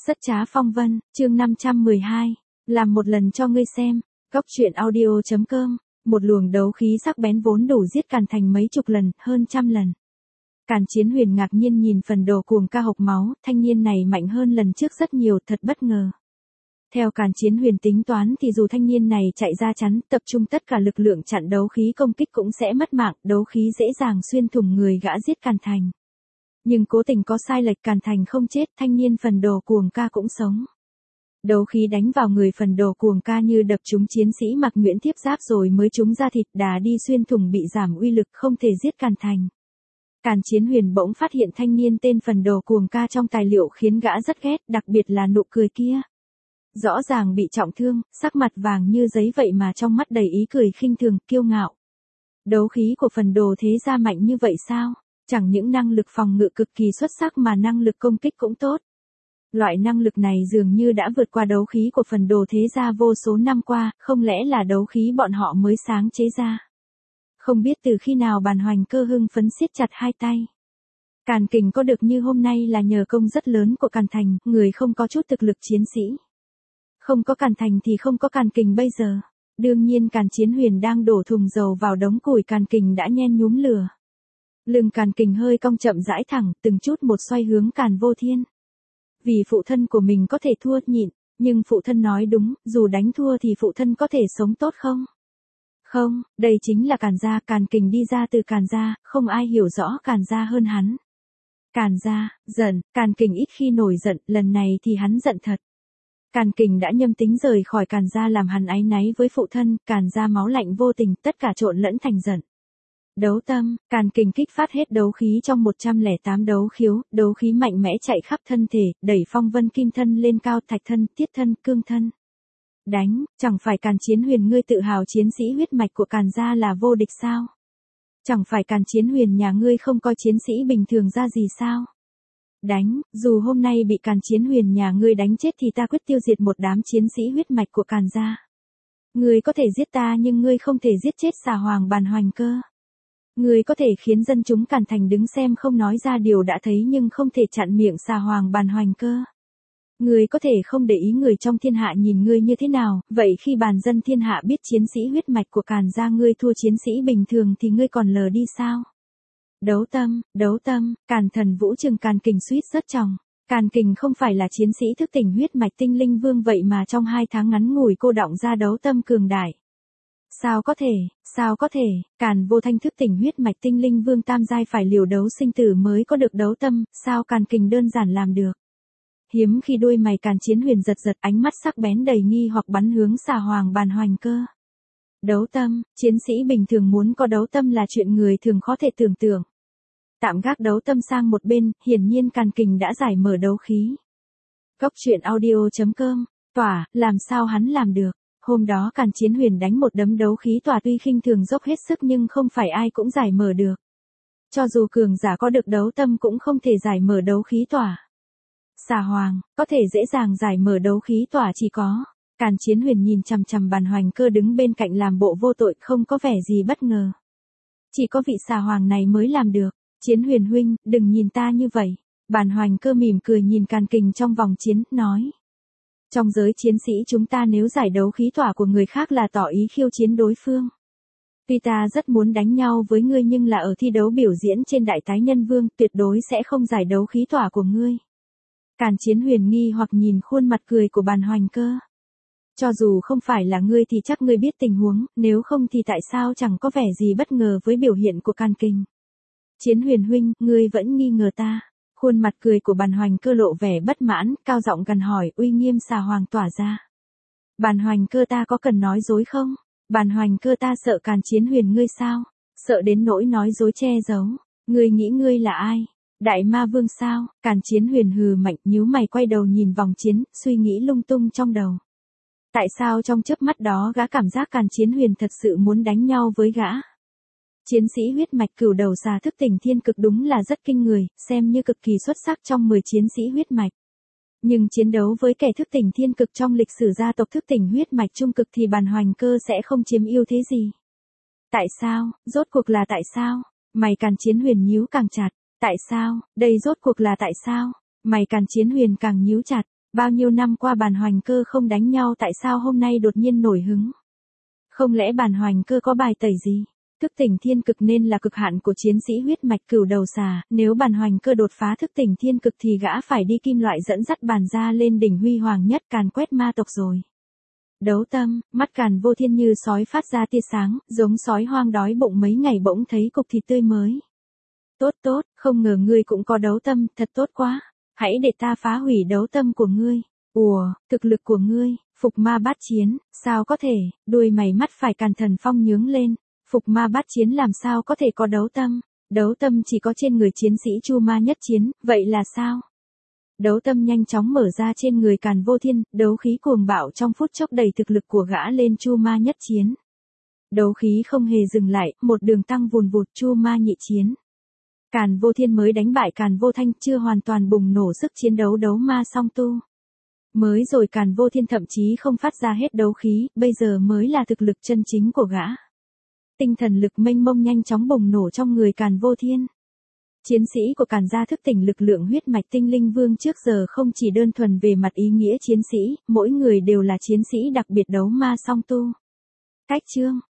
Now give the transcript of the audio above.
Rất trá phong vân, chương 512, làm một lần cho ngươi xem, góc truyện audio.com, một luồng đấu khí sắc bén vốn đủ giết Càn Thành mấy chục lần, hơn trăm lần. Càn Chiến Huyền ngạc nhiên nhìn phần đồ cuồng ca hộc máu, thanh niên này mạnh hơn lần trước rất nhiều, thật bất ngờ. Theo Càn Chiến Huyền tính toán thì dù thanh niên này chạy ra chắn, tập trung tất cả lực lượng chặn đấu khí công kích cũng sẽ mất mạng, đấu khí dễ dàng xuyên thủng người gã giết Càn Thành. Nhưng cố tình có sai lệch, Càn Thành không chết, thanh niên phần đồ cuồng ca cũng sống. Đấu khí đánh vào người phần đồ cuồng ca như đập trúng chiến sĩ mặc nhuyễn thiếp giáp rồi mới trúng da thịt, đà đi xuyên thủng bị giảm uy lực, không thể giết Càn Thành. Càn Chiến Huyền bỗng phát hiện thanh niên tên phần đồ cuồng ca trong tài liệu khiến gã rất ghét, đặc biệt là nụ cười kia. Rõ ràng bị trọng thương, sắc mặt vàng như giấy vậy mà trong mắt đầy ý cười khinh thường, kiêu ngạo. Đấu khí của phần đồ thế gia mạnh như vậy sao? Chẳng những năng lực phòng ngự cực kỳ xuất sắc mà năng lực công kích cũng tốt. Loại năng lực này dường như đã vượt qua đấu khí của phần đồ thế gia vô số năm qua, không lẽ là đấu khí bọn họ mới sáng chế ra. Không biết từ khi nào Bàn Hoành Cơ hưng phấn siết chặt hai tay. Càn Kình có được như hôm nay là nhờ công rất lớn của Càn Thành, người không có chút thực lực chiến sĩ. Không có Càn Thành thì không có Càn Kình bây giờ. Đương nhiên Càn Chiến Huyền đang đổ thùng dầu vào đống củi Càn Kình đã nhen nhúm lửa. Lưng Càn Kình hơi cong chậm rãi thẳng, từng chút một xoay hướng Càn Vô Thiên. Vì phụ thân của mình có thể thua nhịn, nhưng phụ thân nói đúng, dù đánh thua thì phụ thân có thể sống tốt không? Không, đây chính là Càn gia, Càn Kình đi ra từ Càn gia, không ai hiểu rõ Càn gia hơn hắn. Càn gia, giận, Càn Kình ít khi nổi giận, lần này thì hắn giận thật. Càn Kình đã nhâm tính rời khỏi Càn gia làm hắn áy náy với phụ thân, Càn gia máu lạnh vô tình, tất cả trộn lẫn thành giận. Đấu tâm, Càn Kình kích phát hết đấu khí trong 108 đấu khiếu, đấu khí mạnh mẽ chạy khắp thân thể, đẩy phong vân kim thân lên cao, thạch thân, tiết thân, cương thân. Đánh, chẳng phải Càn Chiến Huyền ngươi tự hào chiến sĩ huyết mạch của Càn gia là vô địch sao? Chẳng phải Càn Chiến Huyền nhà ngươi không coi chiến sĩ bình thường ra gì sao? Đánh, dù hôm nay bị Càn Chiến Huyền nhà ngươi đánh chết thì ta quyết tiêu diệt một đám chiến sĩ huyết mạch của Càn gia. Ngươi có thể giết ta nhưng ngươi không thể giết chết Xà Hoàng Bàn Hoành Cơ. Ngươi có thể khiến dân chúng Càn Thành đứng xem không nói ra điều đã thấy nhưng không thể chặn miệng Xà Hoàng Bàn Hoành Cơ. Ngươi có thể không để ý người trong thiên hạ nhìn ngươi như thế nào, vậy khi bàn dân thiên hạ biết chiến sĩ huyết mạch của Càn gia ngươi thua chiến sĩ bình thường thì ngươi còn lờ đi sao? Đấu tâm, Càn Thần Vũ trừng Càn Kình suýt rớt tròng. Càn Kình không phải là chiến sĩ thức tỉnh huyết mạch tinh linh vương vậy mà trong 2 tháng ngắn ngủi cô đọng ra đấu tâm cường đại. Sao có thể, Càn Vô Thanh thức tỉnh huyết mạch tinh linh vương tam giai phải liều đấu sinh tử mới có được đấu tâm, sao Càn Kình đơn giản làm được. Hiếm khi đôi mày Càn Chiến Huyền giật giật, ánh mắt sắc bén đầy nghi hoặc bắn hướng Xà Hoàng Bàn Hoành Cơ. Đấu tâm, chiến sĩ bình thường muốn có đấu tâm là chuyện người thường khó thể tưởng tượng. Tạm gác đấu tâm sang một bên, hiển nhiên Càn Kình đã giải mở đấu khí. Góc truyện audio.com, tỏa, làm sao hắn làm được. Hôm đó Càn Chiến Huyền đánh một đấm đấu khí tỏa tuy khinh thường dốc hết sức nhưng không phải ai cũng giải mở được. Cho dù cường giả có được đấu tâm cũng không thể giải mở đấu khí tỏa. Xà Hoàng, có thể dễ dàng giải mở đấu khí tỏa chỉ có. Càn Chiến Huyền nhìn chằm chằm Bàn Hoành Cơ đứng bên cạnh làm bộ vô tội, không có vẻ gì bất ngờ. Chỉ có vị Xà Hoàng này mới làm được. Chiến Huyền huynh, đừng nhìn ta như vậy. Bàn Hoành Cơ mỉm cười nhìn Càn Kình trong vòng chiến, nói. Trong giới chiến sĩ chúng ta nếu giải đấu khí tỏa của người khác là tỏ ý khiêu chiến đối phương. Tuy ta rất muốn đánh nhau với ngươi nhưng là ở thi đấu biểu diễn trên Đại Tái Nhân Vương, tuyệt đối sẽ không giải đấu khí tỏa của ngươi. Càn Chiến Huyền nghi hoặc nhìn khuôn mặt cười của Bàn Hoành Cơ. Cho dù không phải là ngươi thì chắc ngươi biết tình huống, nếu không thì tại sao chẳng có vẻ gì bất ngờ với biểu hiện của Càn Kình. Chiến Huyền huynh, ngươi vẫn nghi ngờ ta. Khuôn mặt cười của Bàn Hoành Cơ lộ vẻ bất mãn, cao giọng gằn hỏi, uy nghiêm Xà Hoàng tỏa ra. Bàn Hoành Cơ ta có cần nói dối không? Bàn Hoành Cơ ta sợ Càn Chiến Huyền ngươi sao? Sợ đến nỗi nói dối che giấu. Ngươi nghĩ ngươi là ai? Đại Ma Vương sao? Càn Chiến Huyền hừ mạnh, nhíu mày quay đầu nhìn vòng chiến, suy nghĩ lung tung trong đầu. Tại sao trong chớp mắt đó gã cảm giác Càn Chiến Huyền thật sự muốn đánh nhau với gã? Chiến sĩ huyết mạch cửu đầu xà thức tỉnh thiên cực đúng là rất kinh người, xem như cực kỳ xuất sắc trong 10 chiến sĩ huyết mạch. Nhưng chiến đấu với kẻ thức tỉnh thiên cực trong lịch sử gia tộc thức tỉnh huyết mạch trung cực thì Bàn Hoành Cơ sẽ không chiếm ưu thế gì. Tại sao, rốt cuộc là tại sao? Mày Càn Chiến Huyền nhíu càng chặt. Tại sao, đây rốt cuộc là tại sao? Mày Càn Chiến Huyền càng nhíu chặt. Bao nhiêu năm qua Bàn Hoành Cơ không đánh nhau tại sao hôm nay đột nhiên nổi hứng? Không lẽ Bàn Hoành Cơ có bài tẩy gì? Thức tỉnh thiên cực nên là cực hạn của chiến sĩ huyết mạch Cửu Đầu Xà, nếu Bàn Hoành Cơ đột phá thức tỉnh thiên cực thì gã phải đi kim loại dẫn dắt Bàn gia lên đỉnh huy hoàng nhất càn quét ma tộc rồi. Đấu tâm, mắt Càn Vô Thiên như sói phát ra tia sáng, giống sói hoang đói bụng mấy ngày bỗng thấy cục thịt tươi mới. Tốt tốt, không ngờ ngươi cũng có đấu tâm, thật tốt quá. Hãy để ta phá hủy đấu tâm của ngươi. Ủa, thực lực của ngươi, phục ma bát chiến, sao có thể, đuôi mày mắt phải Càn Thần Phong nhướng lên. Phục ma bát chiến làm sao có thể có đấu tâm? Đấu tâm chỉ có trên người chiến sĩ Chu Ma nhất chiến, vậy là sao? Đấu tâm nhanh chóng mở ra trên người Càn Vô Thiên, đấu khí cuồng bạo trong phút chốc đẩy thực lực của gã lên Chu Ma nhất chiến. Đấu khí không hề dừng lại, một đường tăng vùn vụt Chu Ma nhị chiến. Càn Vô Thiên mới đánh bại Càn Vô Thanh, chưa hoàn toàn bùng nổ sức chiến đấu đấu ma song tu. Mới rồi Càn Vô Thiên thậm chí không phát ra hết đấu khí, bây giờ mới là thực lực chân chính của gã. Tinh thần lực mênh mông nhanh chóng bùng nổ trong người Càn Vô Thiên. Chiến sĩ của Càn gia thức tỉnh lực lượng huyết mạch tinh linh vương trước giờ không chỉ đơn thuần về mặt ý nghĩa chiến sĩ, mỗi người đều là chiến sĩ đặc biệt đấu ma song tu. Cách chương